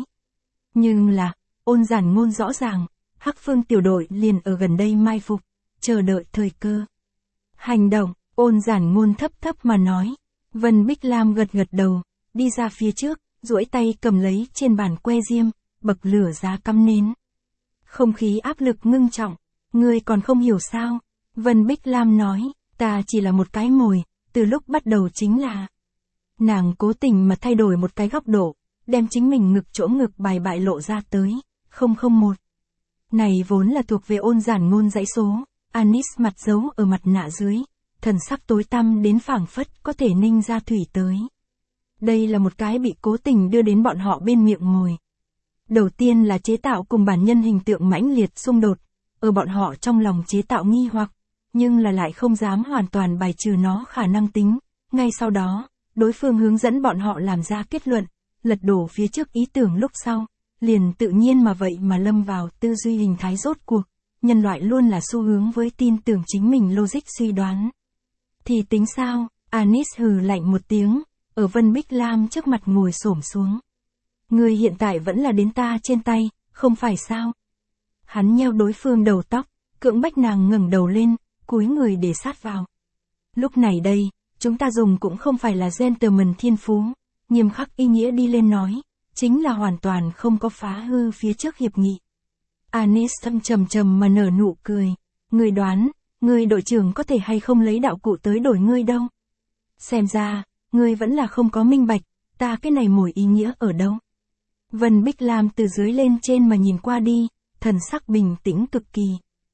Nhưng là, Ôn Giản Ngôn rõ ràng, Hắc Phương tiểu đội liền ở gần đây mai phục, chờ đợi thời cơ. Hành động, Ôn Giản Ngôn thấp thấp mà nói. Vân Bích Lam gật gật đầu, đi ra phía trước, duỗi tay cầm lấy trên bàn que diêm, bậc lửa giá cắm nến. Không khí áp lực ngưng trọng, ngươi còn không hiểu sao? Vân Bích Lam nói, ta chỉ là một cái mồi, từ lúc bắt đầu chính là. Nàng cố tình mà thay đổi một cái góc độ, đem chính mình ngực chỗ ngực bài bại lộ ra tới, 001. Này vốn là thuộc về Ôn Giản Ngôn dãy số, Anis mặt giấu ở mặt nạ dưới, thần sắc tối tăm đến phảng phất có thể ninh ra thủy tới. Đây là một cái bị cố tình đưa đến bọn họ bên miệng mồi. Đầu tiên là chế tạo cùng bản nhân hình tượng mãnh liệt xung đột, ở bọn họ trong lòng chế tạo nghi hoặc, nhưng là lại không dám hoàn toàn bài trừ nó khả năng tính. Ngay sau đó, đối phương hướng dẫn bọn họ làm ra kết luận, lật đổ phía trước ý tưởng lúc sau, liền tự nhiên mà vậy mà lâm vào tư duy hình thái rốt cuộc. Nhân loại luôn là xu hướng với tin tưởng chính mình logic suy đoán. Thì tính sao? Anis hừ lạnh một tiếng, ở Vân Bích Lam trước mặt ngồi xổm xuống. Người hiện tại vẫn là đến ta trên tay, không phải sao? Hắn nheo đối phương đầu tóc, cưỡng bách nàng ngẩng đầu lên, cúi người để sát vào. Lúc này đây, chúng ta dùng cũng không phải là gentleman thiên phú, nghiêm khắc ý nghĩa đi lên nói, chính là hoàn toàn không có phá hư phía trước hiệp nghị. Anis trầm trầm mà nở nụ cười. Ngươi đoán, ngươi đội trưởng có thể hay không lấy đạo cụ tới đổi ngươi đâu. Xem ra, ngươi vẫn là không có minh bạch, ta cái này mồi ý nghĩa ở đâu. Vân Bích Lam từ dưới lên trên mà nhìn qua đi, thần sắc bình tĩnh cực kỳ.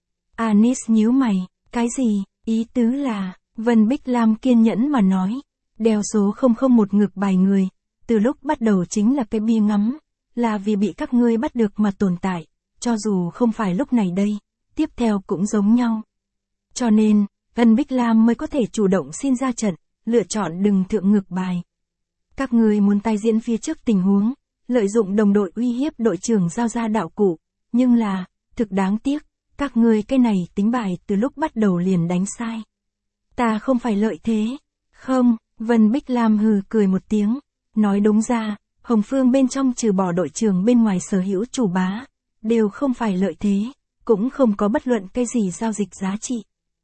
Anis nhíu mày, cái gì, ý tứ là, Vân Bích Lam kiên nhẫn mà nói, đeo số 001 ngược bài người, từ lúc bắt đầu chính là cái bia ngắm, là vì bị các ngươi bắt được mà tồn tại. Cho dù không phải lúc này đây, tiếp theo cũng giống nhau. Cho nên, Vân Bích Lam mới có thể chủ động xin ra trận, lựa chọn đừng thượng ngược bài. Các người muốn tái diễn phía trước tình huống, lợi dụng đồng đội uy hiếp đội trưởng giao ra đạo cụ, nhưng là, thực đáng tiếc, các người cái này tính bài từ lúc bắt đầu liền đánh sai. Ta không phải lợi thế. Không, Vân Bích Lam hừ cười một tiếng, nói đúng ra, Hồng Phương bên trong trừ bỏ đội trưởng bên ngoài sở hữu chủ bá. Đều không phải lợi thế, cũng không có bất luận cái gì giao dịch giá trị.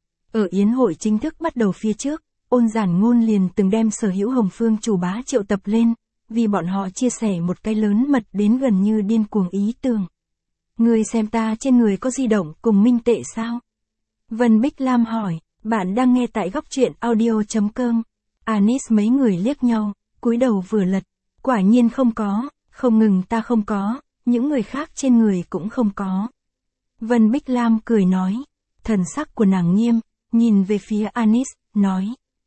Ở yến hội chính thức bắt đầu phía trước, Ôn Giản Ngôn liền từng đem sở hữu Hồng Phương chủ bá triệu tập lên, vì bọn họ chia sẻ một cái lớn mật đến gần như điên cuồng ý tưởng. Người xem ta trên người có di động cùng minh tệ sao? Vân Bích Lam hỏi, bạn đang nghe tại góc truyện audio.com. Anis mấy người liếc nhau, cúi đầu vừa lật, quả nhiên không có, không ngừng ta không có. Những người khác trên người cũng không có. Vân Bích Lam cười nói, thần sắc của nàng nghiêm, nhìn về phía Anis, nói.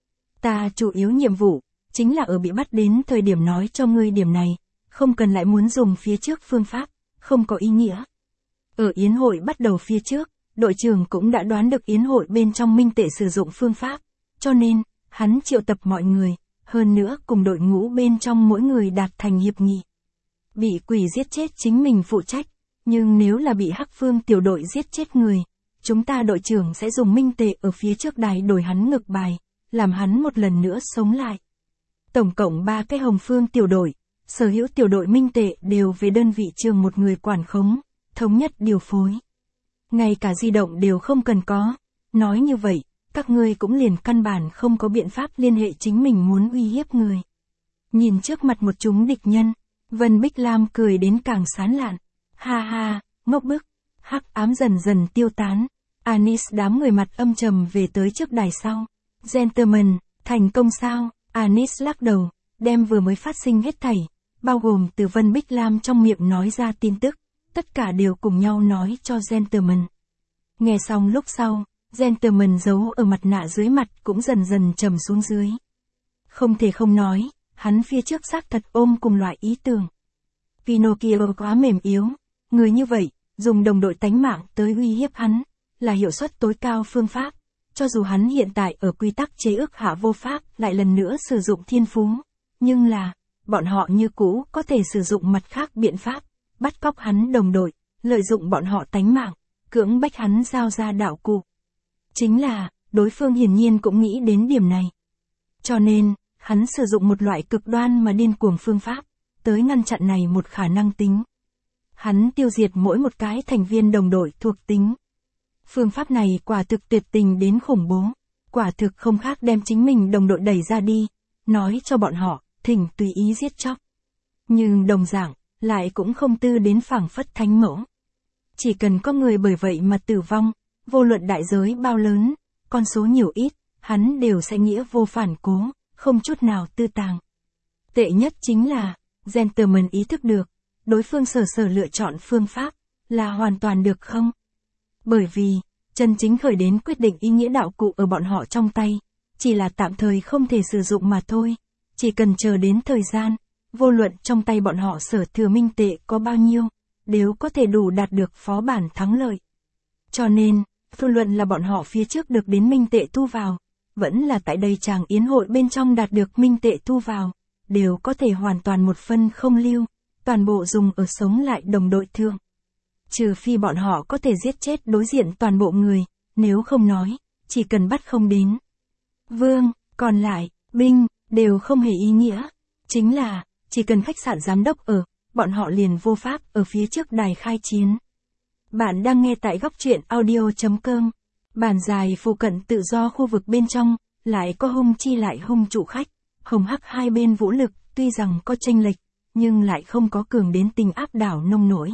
Ta chủ yếu nhiệm vụ, chính là ở bị bắt đến thời điểm nói cho ngươi điểm này, không cần lại muốn dùng phía trước phương pháp, không có ý nghĩa. Ở yến hội bắt đầu phía trước, đội trưởng cũng đã đoán được yến hội bên trong minh tệ sử dụng phương pháp, cho nên, hắn triệu tập mọi người, hơn nữa cùng đội ngũ bên trong mỗi người đạt thành hiệp nghị. Bị quỷ giết chết chính mình phụ trách, nhưng nếu là bị Hắc Phương tiểu đội giết chết người, chúng ta đội trưởng sẽ dùng minh tệ ở phía trước đài đổi hắn ngược bài, làm hắn một lần nữa sống lại. Tổng cộng 3 cái Hồng Phương tiểu đội, sở hữu tiểu đội minh tệ đều về đơn vị trường một người quản khống, thống nhất điều phối. Ngay cả di động đều không cần có, nói như vậy, các ngươi cũng liền căn bản không có biện pháp liên hệ chính mình muốn uy hiếp người. Nhìn trước mặt một chúng địch nhân, Vân Bích Lam cười đến càng sán lạn. Ha ha, ngốc bức. Hắc ám dần dần tiêu tán. Anis đám người mặt âm trầm về tới trước đài sau. Gentleman, thành công sao? Anis lắc đầu, đem vừa mới phát sinh hết thảy, bao gồm từ Vân Bích Lam trong miệng nói ra tin tức, tất cả đều cùng nhau nói cho Gentleman. Nghe xong lúc sau, Gentleman giấu ở mặt nạ dưới mặt cũng dần dần trầm xuống dưới. Không thể không nói, hắn phía trước xác thật ôm cùng loại ý tưởng. Pinocchio quá mềm yếu, người như vậy, dùng đồng đội tánh mạng tới uy hiếp hắn, là hiệu suất tối cao phương pháp, cho dù hắn hiện tại ở quy tắc chế ước hạ vô pháp lại lần nữa sử dụng thiên phú, nhưng là, bọn họ như cũ có thể sử dụng mặt khác biện pháp, bắt cóc hắn đồng đội, lợi dụng bọn họ tánh mạng, cưỡng bách hắn giao ra đạo cụ. Chính là, đối phương hiển nhiên cũng nghĩ đến điểm này. Cho nên, hắn sử dụng một loại cực đoan mà điên cuồng phương pháp, tới ngăn chặn này một khả năng tính. Hắn tiêu diệt mỗi một cái thành viên đồng đội thuộc tính. Phương pháp này quả thực tuyệt tình đến khủng bố, quả thực không khác đem chính mình đồng đội đẩy ra đi, nói cho bọn họ, thỉnh tùy ý giết chóc. Nhưng đồng dạng, lại cũng không tư đến phảng phất thánh mẫu. Chỉ cần có người bởi vậy mà tử vong, vô luận đại giới bao lớn, con số nhiều ít, hắn đều sẽ nghĩa vô phản cố, không chút nào tư tàng. Tệ nhất chính là, Gentleman ý thức được, đối phương sở lựa chọn phương pháp, là hoàn toàn được không? Bởi vì, chân chính khởi đến quyết định ý nghĩa đạo cụ ở bọn họ trong tay, chỉ là tạm thời không thể sử dụng mà thôi, chỉ cần chờ đến thời gian, vô luận trong tay bọn họ sở thừa minh tệ có bao nhiêu, đều có thể đủ đạt được phó bản thắng lợi. Cho nên, vô luận là bọn họ phía trước được đến minh tệ thu vào, vẫn là tại đây chàng yến hội bên trong đạt được minh tệ thu vào, đều có thể hoàn toàn một phân không lưu, toàn bộ dùng ở sống lại đồng đội thượng. Trừ phi bọn họ có thể giết chết đối diện toàn bộ người, nếu không nói, chỉ cần bắt không đến vương, còn lại, binh, đều không hề ý nghĩa. Chính là, chỉ cần khách sạn giám đốc ở, bọn họ liền vô pháp ở phía trước đài khai chiến. Bạn đang nghe tại góc truyện audio.com. Bản dài phụ cận tự do khu vực bên trong, lại có hung chi lại hung trụ khách, hồng hắc hai bên vũ lực, tuy rằng có chênh lệch, nhưng lại không có cường đến tình áp đảo nông nổi.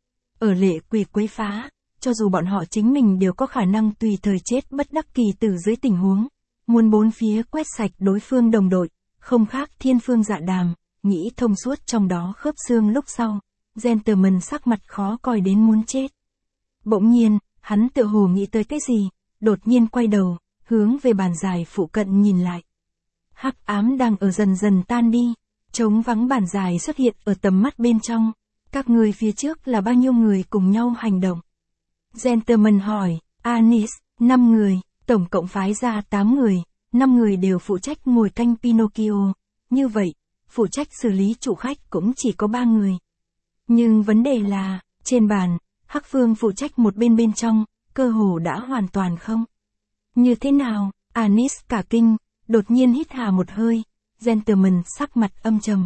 Ở lệ quỷ quấy phá, cho dù bọn họ chính mình đều có khả năng tùy thời chết bất đắc kỳ tử dưới tình huống, muốn bốn phía quét sạch đối phương đồng đội, không khác thiên phương dạ đàm, nghĩ thông suốt trong đó khớp xương lúc sau, gentleman sắc mặt khó coi đến muốn chết. Bỗng nhiên, hắn tựa hồ nghĩ tới cái gì, đột nhiên quay đầu, hướng về bàn dài phụ cận nhìn lại. Hắc ám đang ở dần dần tan đi, trống vắng bàn dài xuất hiện ở tầm mắt bên trong. Các người phía trước là bao nhiêu người cùng nhau hành động? Gentleman hỏi, Anis, 5 người, tổng cộng phái ra 8 người, 5 người đều phụ trách ngồi canh Pinocchio. Như vậy, phụ trách xử lý chủ khách cũng chỉ có 3 người. Nhưng vấn đề là, trên bàn, Hắc Phương phụ trách một bên bên trong, cơ hồ đã hoàn toàn không. Như thế nào? Anis cả kinh, đột nhiên hít hà một hơi, gentleman sắc mặt âm trầm.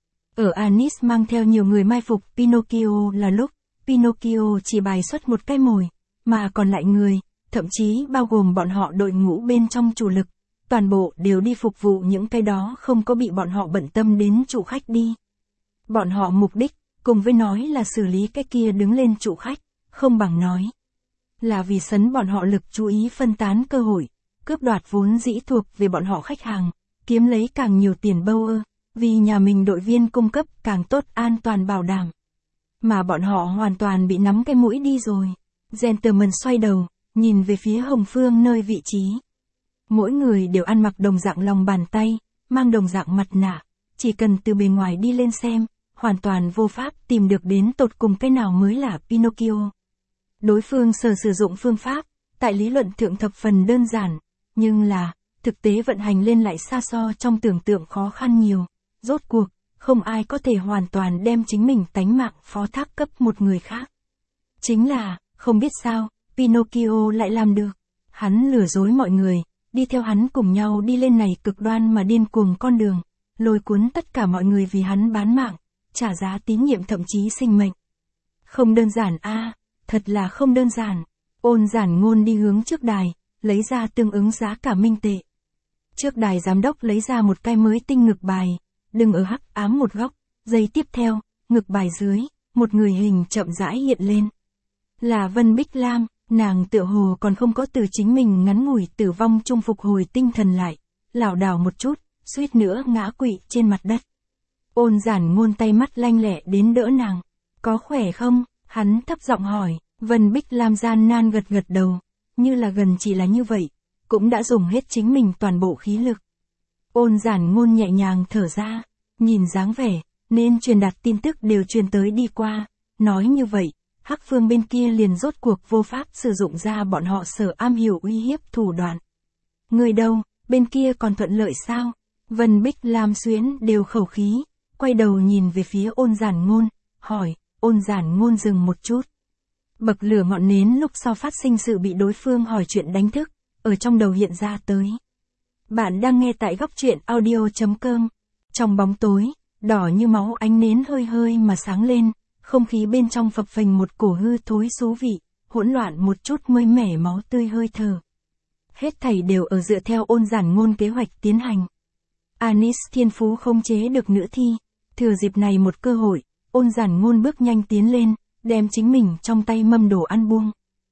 Ở Anis mang theo nhiều người mai phục Pinocchio là lúc, Pinocchio chỉ bài xuất một cái mồi, mà còn lại người, thậm chí bao gồm bọn họ đội ngũ bên trong chủ lực, toàn bộ đều đi phục vụ những cái đó không có bị bọn họ bận tâm đến chủ khách đi. Bọn họ mục đích, cùng với nói là xử lý cái kia đứng lên chủ khách, không bằng nói là vì sấn bọn họ lực chú ý phân tán cơ hội, cướp đoạt vốn dĩ thuộc về bọn họ khách hàng, kiếm lấy càng nhiều tiền bâu ơ, vì nhà mình đội viên cung cấp càng tốt an toàn bảo đảm. Mà bọn họ hoàn toàn bị nắm cái mũi đi rồi. Gentleman xoay đầu, nhìn về phía Hồng Phương nơi vị trí. Mỗi người đều ăn mặc đồng dạng lòng bàn tay, mang đồng dạng mặt nạ, chỉ cần từ bề ngoài đi lên xem, hoàn toàn vô pháp tìm được đến tột cùng cái nào mới là Pinocchio. Đối phương sử dụng phương pháp, tại lý luận thượng thập phần đơn giản, nhưng là, thực tế vận hành lên lại xa so trong tưởng tượng khó khăn nhiều. Rốt cuộc, không ai có thể hoàn toàn đem chính mình tánh mạng phó thác cấp một người khác. Chính là, không biết sao, Pinocchio lại làm được. Hắn lừa dối mọi người, đi theo hắn cùng nhau đi lên này cực đoan mà điên cuồng con đường, lôi cuốn tất cả mọi người vì hắn bán mạng, trả giá tín nhiệm thậm chí sinh mệnh. Không đơn giản a, thật là không đơn giản. Ôn Giản Ngôn đi hướng trước đài, lấy ra tương ứng giá cả minh tệ. Trước đài giám đốc lấy ra một cái mới tinh ngực bài, đừng ở hắc ám một góc, giây tiếp theo, ngực bài dưới, một người hình chậm rãi hiện lên. Là Vân Bích Lam, nàng tựa hồ còn không có từ chính mình ngắn ngủi tử vong chung phục hồi tinh thần lại, lảo đảo một chút, suýt nữa ngã quỵ trên mặt đất. Ôn Giản Ngôn tay mắt lanh lẹ đến đỡ nàng, có khỏe không? Hắn thấp giọng hỏi. Vân Bích Lam gian nan gật gật đầu, như là gần chỉ là như vậy, cũng đã dùng hết chính mình toàn bộ khí lực. Ôn Giản Ngôn nhẹ nhàng thở ra, nhìn dáng vẻ, nên truyền đạt tin tức đều truyền tới đi qua, nói như vậy, Hắc Phương bên kia liền rốt cuộc vô pháp sử dụng ra bọn họ sở am hiểu uy hiếp thủ đoạn. Người đâu, bên kia còn thuận lợi sao? Vân Bích Lam xuyến đều khẩu khí, quay đầu nhìn về phía Ôn Giản Ngôn, hỏi. Ôn Giản Ngôn dừng một chút. Bậc lửa ngọn nến lúc sau phát sinh sự bị đối phương hỏi chuyện đánh thức, ở trong đầu hiện ra tới. Bạn đang nghe tại góc truyện audio.com. Trong bóng tối, đỏ như máu ánh nến hơi hơi mà sáng lên, không khí bên trong phập phình một cổ hư thối xú vị, hỗn loạn một chút mới mẻ máu tươi hơi thở. Hết thảy đều ở dựa theo Ôn Giản Ngôn kế hoạch tiến hành. Anis thiên phú không chế được nữ thi, thừa dịp này một cơ hội, Ôn Giản Ngôn bước nhanh tiến lên, đem chính mình trong tay mâm đồ ăn buông.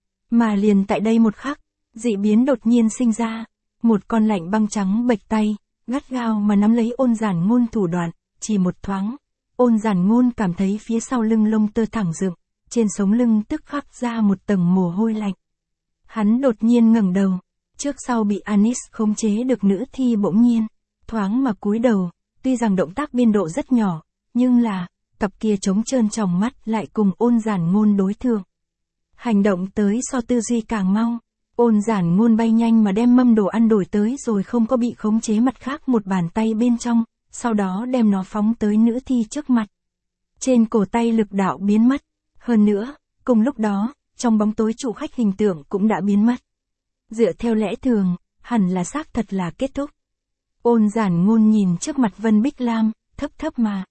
Mà liền tại đây một khắc, dị biến đột nhiên sinh ra, một con lạnh băng trắng bệch tay, gắt gao mà nắm lấy Ôn Giản Ngôn thủ đoạn, chỉ một thoáng, Ôn Giản Ngôn cảm thấy phía sau lưng lông tơ thẳng dựng, trên sống lưng tức khắc ra một tầng mồ hôi lạnh. Hắn đột nhiên ngẩng đầu, trước sau bị Anis khống chế được nữ thi bỗng nhiên, thoáng mà cúi đầu, tuy rằng động tác biên độ rất nhỏ, nhưng là, cặp kia trống trơn tròng mắt lại cùng Ôn Giản Ngôn đối thượng. Hành động tới so tư duy càng mau, Ôn Giản Ngôn bay nhanh mà đem mâm đồ ăn đổi tới rồi không có bị khống chế mặt khác một bàn tay bên trong, sau đó đem nó phóng tới nữ thi trước mặt. Trên cổ tay lực đạo biến mất, hơn nữa, cùng lúc đó, trong bóng tối chủ khách hình tượng cũng đã biến mất. Dựa theo lẽ thường, hẳn là xác thật là kết thúc. Ôn Giản Ngôn nhìn trước mặt Vân Bích Lam, thấp thấp mà.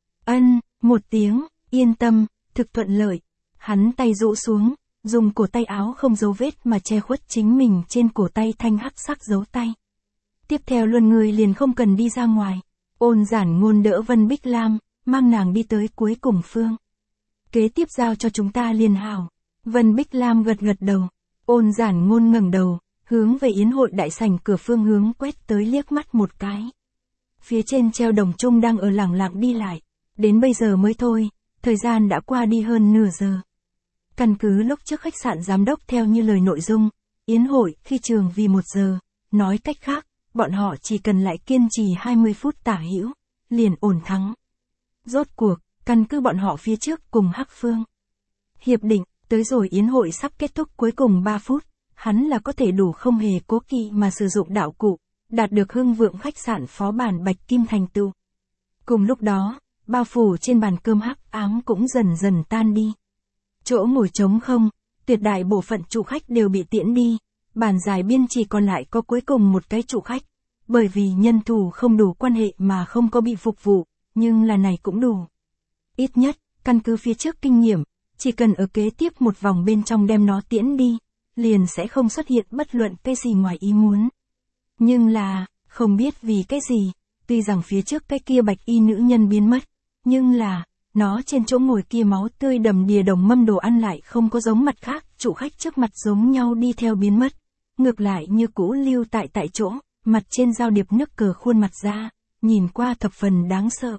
Một tiếng, yên tâm, thực thuận lợi. Hắn tay rũ xuống, dùng cổ tay áo không dấu vết mà che khuất chính mình trên cổ tay thanh hắc sắc dấu tay. Tiếp theo luân người liền không cần đi ra ngoài. Ôn Giản Ngôn đỡ Vân Bích Lam, mang nàng đi tới cuối cùng phương. Kế tiếp giao cho chúng ta liền hảo. Vân Bích Lam gật gật đầu. Ôn Giản Ngôn ngẩng đầu, hướng về yến hội đại sảnh cửa phương hướng quét tới liếc mắt một cái. Phía trên treo đồng trung đang ở lẳng lặng đi lại. Đến bây giờ mới thôi, thời gian đã qua đi hơn nửa giờ. Căn cứ lúc trước khách sạn giám đốc theo như lời nội dung, yến hội khi trường vì 1 giờ, nói cách khác, bọn họ chỉ cần lại kiên trì 20 phút tả hữu, liền ổn thắng. Rốt cuộc, căn cứ bọn họ phía trước cùng Hắc Phương. Hiệp định, tới rồi yến hội sắp kết thúc cuối cùng 3 phút, hắn là có thể đủ không hề cố kỵ mà sử dụng đạo cụ, đạt được hưng vượng khách sạn phó bản Bạch Kim thành tựu. Cùng lúc đó, bao phủ trên bàn cơm hắc ám cũng dần dần tan đi. Chỗ ngồi trống không, tuyệt đại bộ phận chủ khách đều bị tiễn đi, bàn dài biên chỉ còn lại có cuối cùng một cái chủ khách, bởi vì nhân thủ không đủ quan hệ mà không có bị phục vụ, nhưng là này cũng đủ. Ít nhất, căn cứ phía trước kinh nghiệm, chỉ cần ở kế tiếp một vòng bên trong đem nó tiễn đi, liền sẽ không xuất hiện bất luận cái gì ngoài ý muốn. Nhưng là, không biết vì cái gì, tuy rằng phía trước cái kia bạch y nữ nhân biến mất, nhưng là, nó trên chỗ ngồi kia máu tươi đầm đìa đồng mâm đồ ăn lại không có giống mặt khác, chủ khách trước mặt giống nhau đi theo biến mất. Ngược lại như cũ lưu tại chỗ, mặt trên giao điệp nước cờ khuôn mặt ra, nhìn qua thập phần đáng sợ.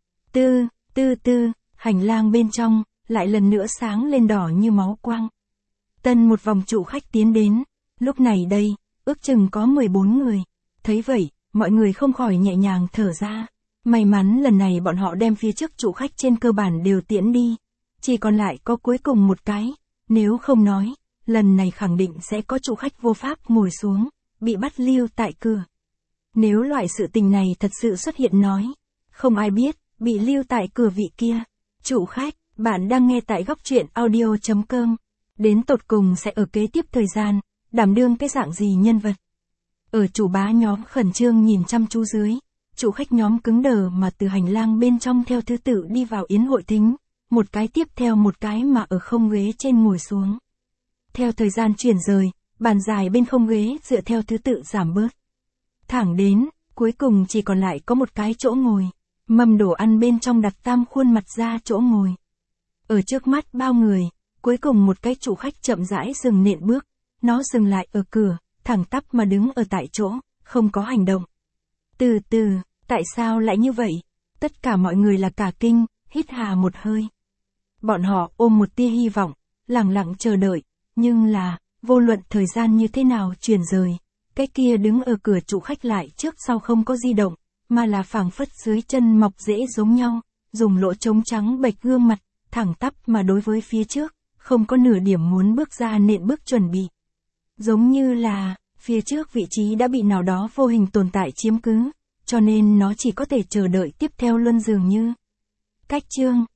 Hành lang bên trong, lại lần nữa sáng lên đỏ như máu quang. Tân một vòng chủ khách tiến đến, lúc này đây, ước chừng có 14 người. Thấy vậy, mọi người không khỏi nhẹ nhàng thở ra. May mắn lần này bọn họ đem phía trước chủ khách trên cơ bản đều tiễn đi. Chỉ còn lại có cuối cùng một cái, nếu không nói, lần này khẳng định sẽ có chủ khách vô pháp ngồi xuống, bị bắt lưu tại cửa. Nếu loại sự tình này thật sự xuất hiện nói, không ai biết, bị lưu tại cửa vị kia. Chủ khách, bạn đang nghe tại góc truyện audio.com. Đến tột cùng sẽ ở kế tiếp thời gian, đảm đương cái dạng gì nhân vật. Ở chủ bá nhóm khẩn trương nhìn chăm chú dưới, chủ khách nhóm cứng đờ mà từ hành lang bên trong theo thứ tự đi vào yến hội thính, một cái tiếp theo một cái mà ở không ghế trên ngồi xuống. Theo thời gian chuyển rời, bàn dài bên không ghế dựa theo thứ tự giảm bớt. Thẳng đến, cuối cùng chỉ còn lại có một cái chỗ ngồi, mâm đồ ăn bên trong đặt tam khuôn mặt ra chỗ ngồi. Ở trước mắt bao người, cuối cùng một cái chủ khách chậm rãi dừng nện bước, nó dừng lại ở cửa, thẳng tắp mà đứng ở tại chỗ, không có hành động. Từ từ, tại sao lại như vậy? Tất cả mọi người là cả kinh, hít hà một hơi. Bọn họ ôm một tia hy vọng, lặng lặng chờ đợi, nhưng là, vô luận thời gian như thế nào chuyển rời, cái kia đứng ở cửa chủ khách lại trước sau không có di động, mà là phảng phất dưới chân mọc rễ giống nhau, dùng lỗ trống trắng bệch gương mặt, thẳng tắp mà đối với phía trước, không có nửa điểm muốn bước ra nện bước chuẩn bị. Giống như là, phía trước vị trí đã bị nào đó vô hình tồn tại chiếm cứ, cho nên nó chỉ có thể chờ đợi tiếp theo luân dường như. Cách chương